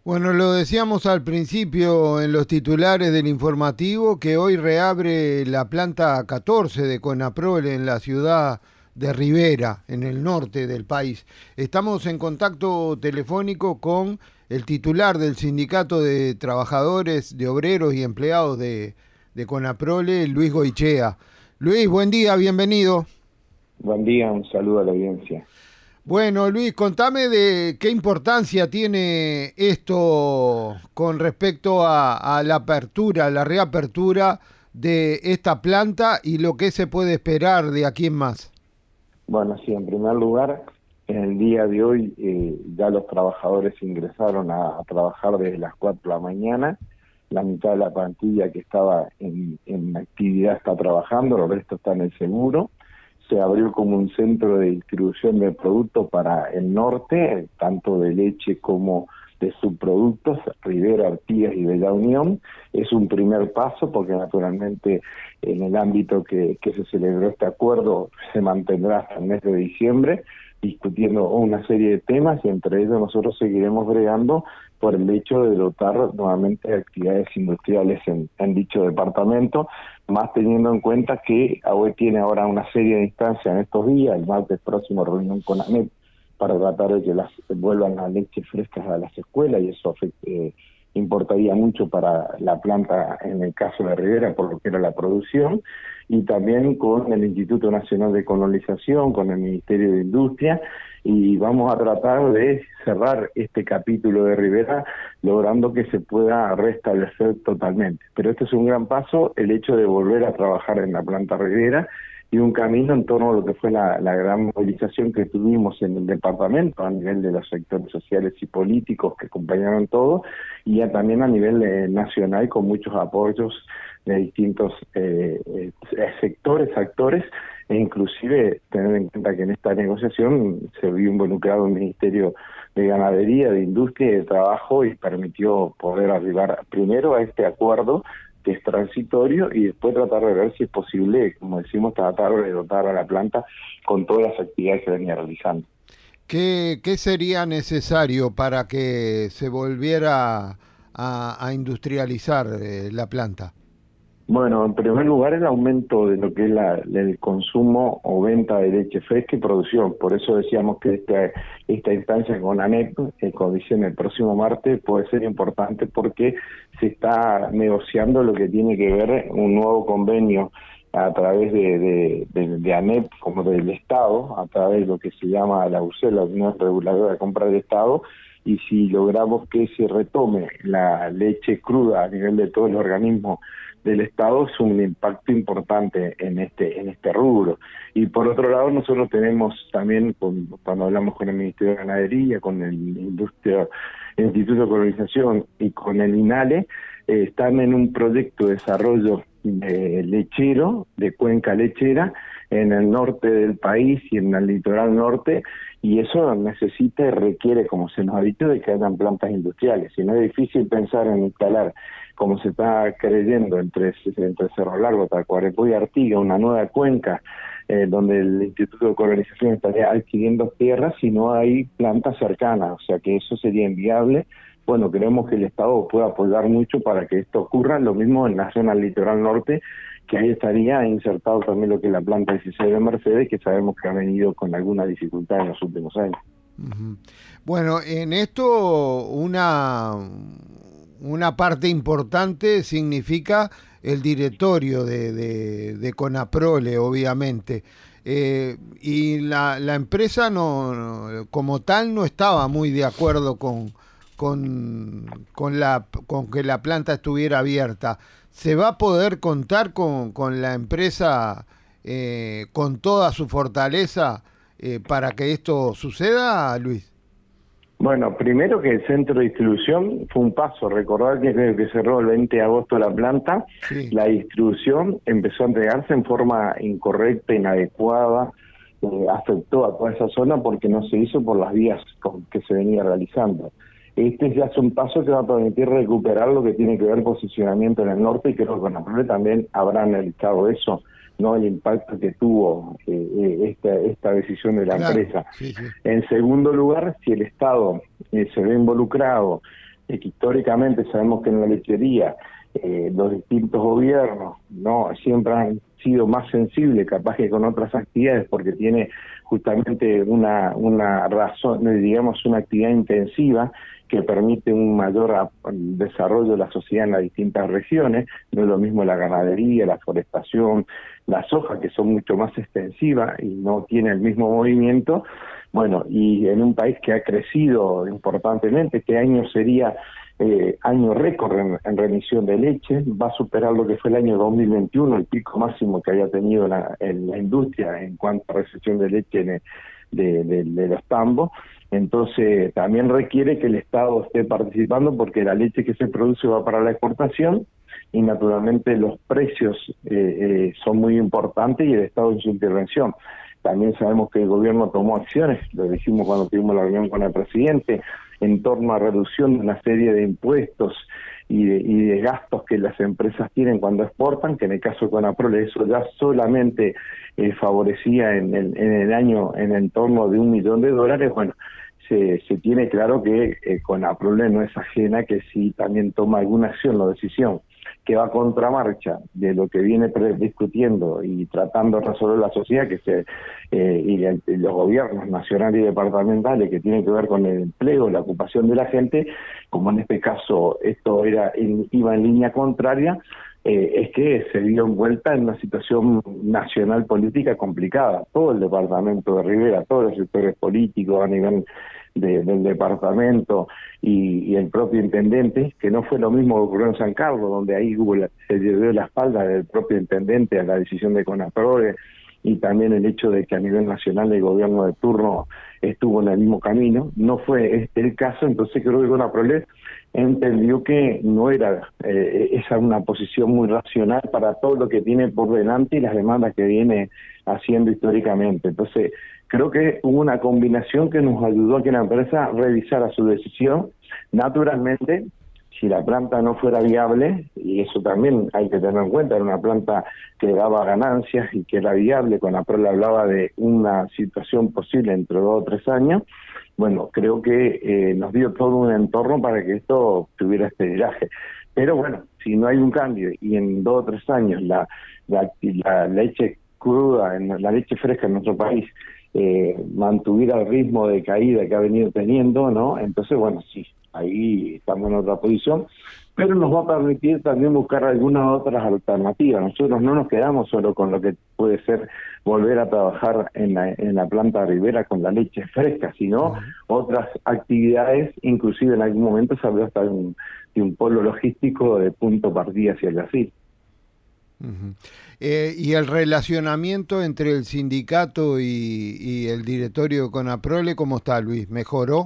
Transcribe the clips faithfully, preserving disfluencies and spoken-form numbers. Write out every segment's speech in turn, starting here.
Bueno, lo decíamos al principio en los titulares del informativo que hoy reabre la planta catorce de Conaprol en la ciudad de Rivera, en el norte del país. Estamos en contacto telefónico con el titular del Sindicato de Trabajadores, de Obreros y Empleados de, de Conaprole, Luis Goichea. Luis, buen día, bienvenido. Buen día, un saludo a la audiencia. Bueno, Luis, contame de qué importancia tiene esto con respecto a, a la apertura, la reapertura de esta planta y lo que se puede esperar de aquí en más. Bueno, sí, en primer lugar, en el día de hoy eh, ya los trabajadores ingresaron a, a trabajar desde las cuatro de la mañana. La mitad de la plantilla que estaba en, en actividad está trabajando, el resto está en el seguro. Se abrió como un centro de distribución de productos para el norte, tanto de leche como de subproductos, Rivera, Artigas y Bella Unión. Es un primer paso porque naturalmente en el ámbito que, que se celebró este acuerdo se mantendrá hasta el mes de diciembre, discutiendo una serie de temas y entre ellos nosotros seguiremos bregando por el hecho de dotar nuevamente de actividades industriales en, en dicho departamento, más teniendo en cuenta que A U E tiene ahora una serie de instancias en estos días, el martes próximo reunión con ANEP para tratar de que las vuelvan las leches frescas a las escuelas y eso eh, importaría mucho para la planta en el caso de Rivera por lo que era la producción, y también con el Instituto Nacional de Colonización, con el Ministerio de Industria, y vamos a tratar de cerrar este capítulo de Rivera logrando que se pueda restablecer totalmente. Pero este es un gran paso, el hecho de volver a trabajar en la planta Rivera, y un camino en torno a lo que fue la, la gran movilización que tuvimos en el departamento a nivel de los sectores sociales y políticos que acompañaron todo, y ya también a nivel eh, nacional con muchos apoyos de distintos eh, eh, sectores, actores, e inclusive tener en cuenta que en esta negociación se vio involucrado el Ministerio de Ganadería, de Industria y de Trabajo y permitió poder arribar primero a este acuerdo que es transitorio y después tratar de ver si es posible, como decimos, tratar de dotar a la planta con todas las actividades que venía realizando. ¿Qué, qué sería necesario para que se volviera a, a industrializar eh, la planta? Bueno, en primer lugar el aumento de lo que es la, el consumo o venta de leche fresca y producción. Por eso decíamos que esta, esta instancia con ANEP, eh, como dicen el próximo martes, puede ser importante porque se está negociando lo que tiene que ver un nuevo convenio a través de, de, de, de ANEP como del Estado, a través de lo que se llama la U C E, la Unión Reguladora de Compra del Estado, y si logramos que se retome la leche cruda a nivel de todos los organismos del Estado, es un impacto importante en este en este rubro. Y por otro lado, nosotros tenemos también, con, cuando hablamos con el Ministerio de Ganadería, con el Industria, el Instituto de Colonización y con el INALE, eh, están en un proyecto de desarrollo de lechero, de cuenca lechera, en el norte del país y en el litoral norte, y eso necesita y requiere, como se nos ha dicho, de que hayan plantas industriales. Si no es difícil pensar en instalar, como se está creyendo entre, entre Cerro Largo, Tacuarembó y Artigas, una nueva cuenca, eh, donde el Instituto de Colonización estaría adquiriendo tierras si no hay plantas cercanas, o sea que eso sería inviable. Bueno, creemos que el Estado puede apoyar mucho para que esto ocurra, lo mismo en la zona litoral norte, que ahí estaría insertado también lo que es la planta dieciséis de Mercedes, que sabemos que ha venido con alguna dificultad en los últimos años. Uh-huh. Bueno, en esto una, una parte importante significa el directorio de, de, de Conaprole, obviamente. Eh, y la, la empresa no, no, como tal no estaba muy de acuerdo con, con, con, la, con que la planta estuviera abierta. ¿Se va a poder contar con, con la empresa eh, con toda su fortaleza eh, para que esto suceda, Luis? Bueno, primero que el centro de distribución fue un paso. Recordar que desde que cerró el veinte de agosto la planta, sí, la distribución empezó a entregarse en forma incorrecta, inadecuada, eh, afectó a toda esa zona porque no se hizo por las vías con que se venía realizando. Este ya es un paso que va a permitir recuperar lo que tiene que ver posicionamiento en el norte, y creo que con la Conaprole también habrá analizado eso, no el impacto que tuvo eh, esta, esta decisión de la claro, empresa. Sí, sí. En segundo lugar, si el Estado eh, se ve involucrado es que históricamente sabemos que en la lechería eh, los distintos gobiernos no siempre han sido más sensibles capaz que con otras actividades, porque tiene justamente una, una razón, digamos, una actividad intensiva que permite un mayor desarrollo de la sociedad en las distintas regiones. No es lo mismo la ganadería, la forestación, la soja, que son mucho más extensivas y no tiene el mismo movimiento. Bueno, y en un país que ha crecido importantemente, este año sería eh, año récord en, en remisión de leche, va a superar lo que fue el año dos mil veintiuno, el pico máximo que había tenido la, en la industria en cuanto a recepción de leche en el, de, de, de los tambos. Entonces también requiere que el Estado esté participando, porque la leche que se produce va para la exportación y naturalmente los precios eh, eh, son muy importantes y el Estado en su intervención. También sabemos que el gobierno tomó acciones, lo dijimos cuando tuvimos la reunión con el presidente, en torno a reducción de una serie de impuestos y de, y de gastos que las empresas tienen cuando exportan, que en el caso de Conaprole eso ya solamente eh, favorecía en el, en el año en el torno de un millón de dólares. Bueno, se, se tiene claro que eh, Conaprole no es ajena, que si también toma alguna acción o decisión que va a contramarcha de lo que viene discutiendo y tratando de resolver la sociedad, que se eh, y, el, y los gobiernos nacionales y departamentales, que tienen que ver con el empleo, la ocupación de la gente, como en este caso esto era en, iba en línea contraria, eh, es que se vio envuelta en una situación nacional política complicada. Todo el departamento de Rivera, todos los sectores políticos a nivel De, del departamento y, y el propio intendente, que no fue lo mismo que ocurrió en San Carlos, donde ahí hubo la, se dio la espalda del propio intendente a la decisión de Conaprole, y también el hecho de que a nivel nacional el gobierno de turno estuvo en el mismo camino. No fue este el caso, entonces creo que Conaprole entendió que no era eh, esa una posición muy racional para todo lo que tiene por delante y las demandas que viene haciendo históricamente. Entonces creo que hubo una combinación que nos ayudó a que la empresa revisara su decisión. Naturalmente, si la planta no fuera viable, y eso también hay que tener en cuenta, era una planta que daba ganancias y que era viable, Conaprole hablaba de una situación posible entre dos o tres años. Bueno, creo que eh, nos dio todo un entorno para que esto tuviera este viraje. Pero bueno, si no hay un cambio y en dos o tres años la, la, la leche cruda, en la leche fresca en nuestro país, eh, mantuviera el ritmo de caída que ha venido teniendo, ¿no? Entonces, bueno, sí, ahí estamos en otra posición, pero nos va a permitir también buscar algunas otras alternativas. Nosotros no nos quedamos solo con lo que puede ser volver a trabajar en la, en la planta Rivera con la leche fresca, sino uh-huh. otras actividades, inclusive en algún momento se habló hasta de un, de un polo logístico de punto partida hacia el Brasil. Uh-huh. Eh, ¿Y el relacionamiento entre el sindicato y, y el directorio de Conaprole, cómo está, Luis? ¿Mejoró?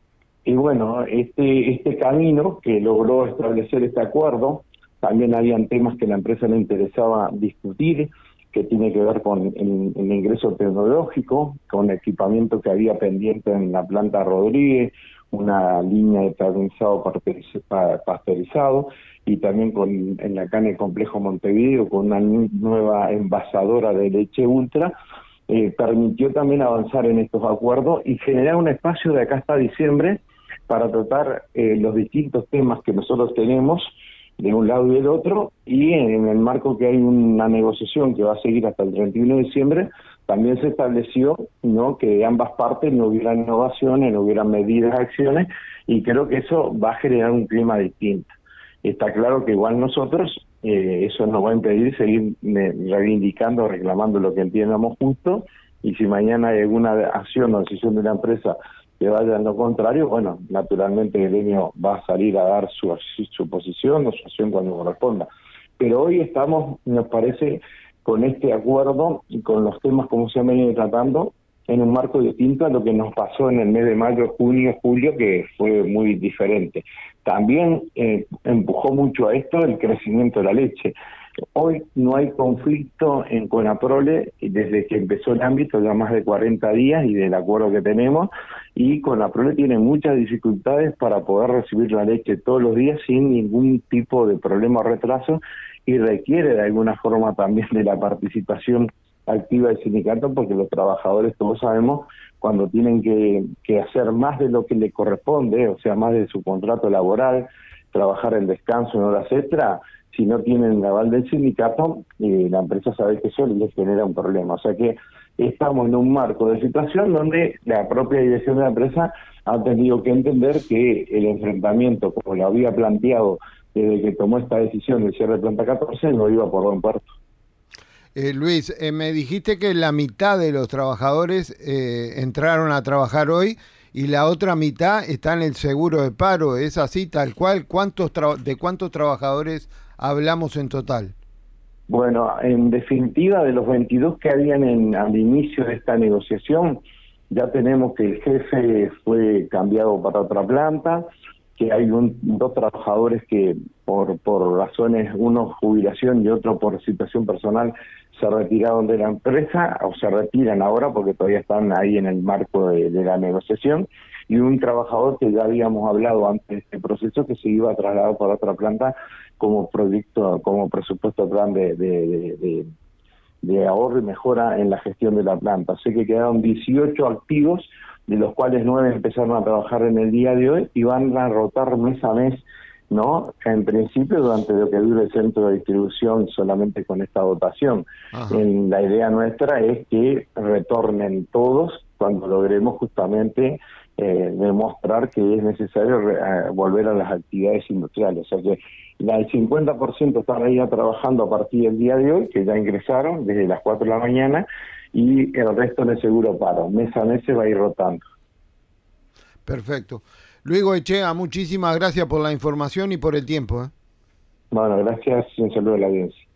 Y bueno, este este camino que logró establecer este acuerdo, también habían temas que a la empresa le interesaba discutir, que tiene que ver con el, el ingreso tecnológico, con equipamiento que había pendiente en la planta Rodríguez, una línea de carbonizado pasteurizado, y también con en la acá en el complejo Montevideo con una nueva envasadora de leche ultra. Eh, permitió también avanzar en estos acuerdos y generar un espacio de acá hasta diciembre para tratar eh, los distintos temas que nosotros tenemos de un lado y del otro, y en el marco que hay una negociación que va a seguir hasta el treinta y uno de diciembre, también se estableció, ¿no?, que de ambas partes no hubiera innovaciones, no hubiera medidas, acciones, y creo que eso va a generar un clima distinto. Está claro que igual nosotros, eh, eso nos va a impedir seguir eh, reivindicando, reclamando lo que entiendamos justo, y si mañana hay alguna acción o decisión de la empresa que vaya en lo contrario, bueno, naturalmente el gremio va a salir a dar su, su posición o su acción cuando corresponda. Pero hoy estamos, nos parece, con este acuerdo y con los temas como se han venido tratando, en un marco distinto a lo que nos pasó en el mes de mayo, junio, julio, que fue muy diferente. También eh, empujó mucho a esto el crecimiento de la leche. Hoy no hay conflicto en Conaprole desde que empezó el ámbito, ya más de cuarenta días, y del acuerdo que tenemos, y Conaprole tiene muchas dificultades para poder recibir la leche todos los días sin ningún tipo de problema o retraso, y requiere de alguna forma también de la participación activa el sindicato, porque los trabajadores, todos sabemos, cuando tienen que, que hacer más de lo que le corresponde, o sea, más de su contrato laboral, trabajar en descanso en horas extra, si no tienen el aval del sindicato, eh, la empresa sabe que eso les genera un problema. O sea que estamos en un marco de situación donde la propia dirección de la empresa ha tenido que entender que el enfrentamiento, como lo había planteado desde que tomó esta decisión del cierre de planta catorce, no iba por buen puerto. Eh, Luis, eh, me dijiste que la mitad de los trabajadores eh, entraron a trabajar hoy y la otra mitad está en el seguro de paro. ¿Es así, tal cual? ¿Cuántos tra- ¿De cuántos trabajadores hablamos en total? Bueno, en definitiva, de los veintidós que habían en, al inicio de esta negociación, ya tenemos que el jefe fue cambiado para otra planta, que hay un, dos trabajadores que por, por razones, uno jubilación y otro por situación personal, se retiraron de la empresa, o se retiran ahora porque todavía están ahí en el marco de, de la negociación, y un trabajador que ya habíamos hablado antes de este proceso, que se iba a trasladar para otra planta como proyecto, como presupuesto plan de, de, de, de, de ahorro y mejora en la gestión de la planta. Así que quedaron dieciocho activos, de los cuales nueve empezaron a trabajar en el día de hoy y van a rotar mes a mes, ¿no? En principio durante lo que dure el centro de distribución solamente con esta votación. En, la idea nuestra es que retornen todos cuando logremos justamente eh, demostrar que es necesario re, a, volver a las actividades industriales. O sea que la, el cincuenta por ciento están ahí trabajando a partir del día de hoy, que ya ingresaron desde las cuatro de la mañana, y el resto en el seguro paro. Mes a mes se va a ir rotando. Perfecto. Luis Goichea, muchísimas gracias por la información y por el tiempo. ¿eh? Bueno, gracias y un saludo a la audiencia.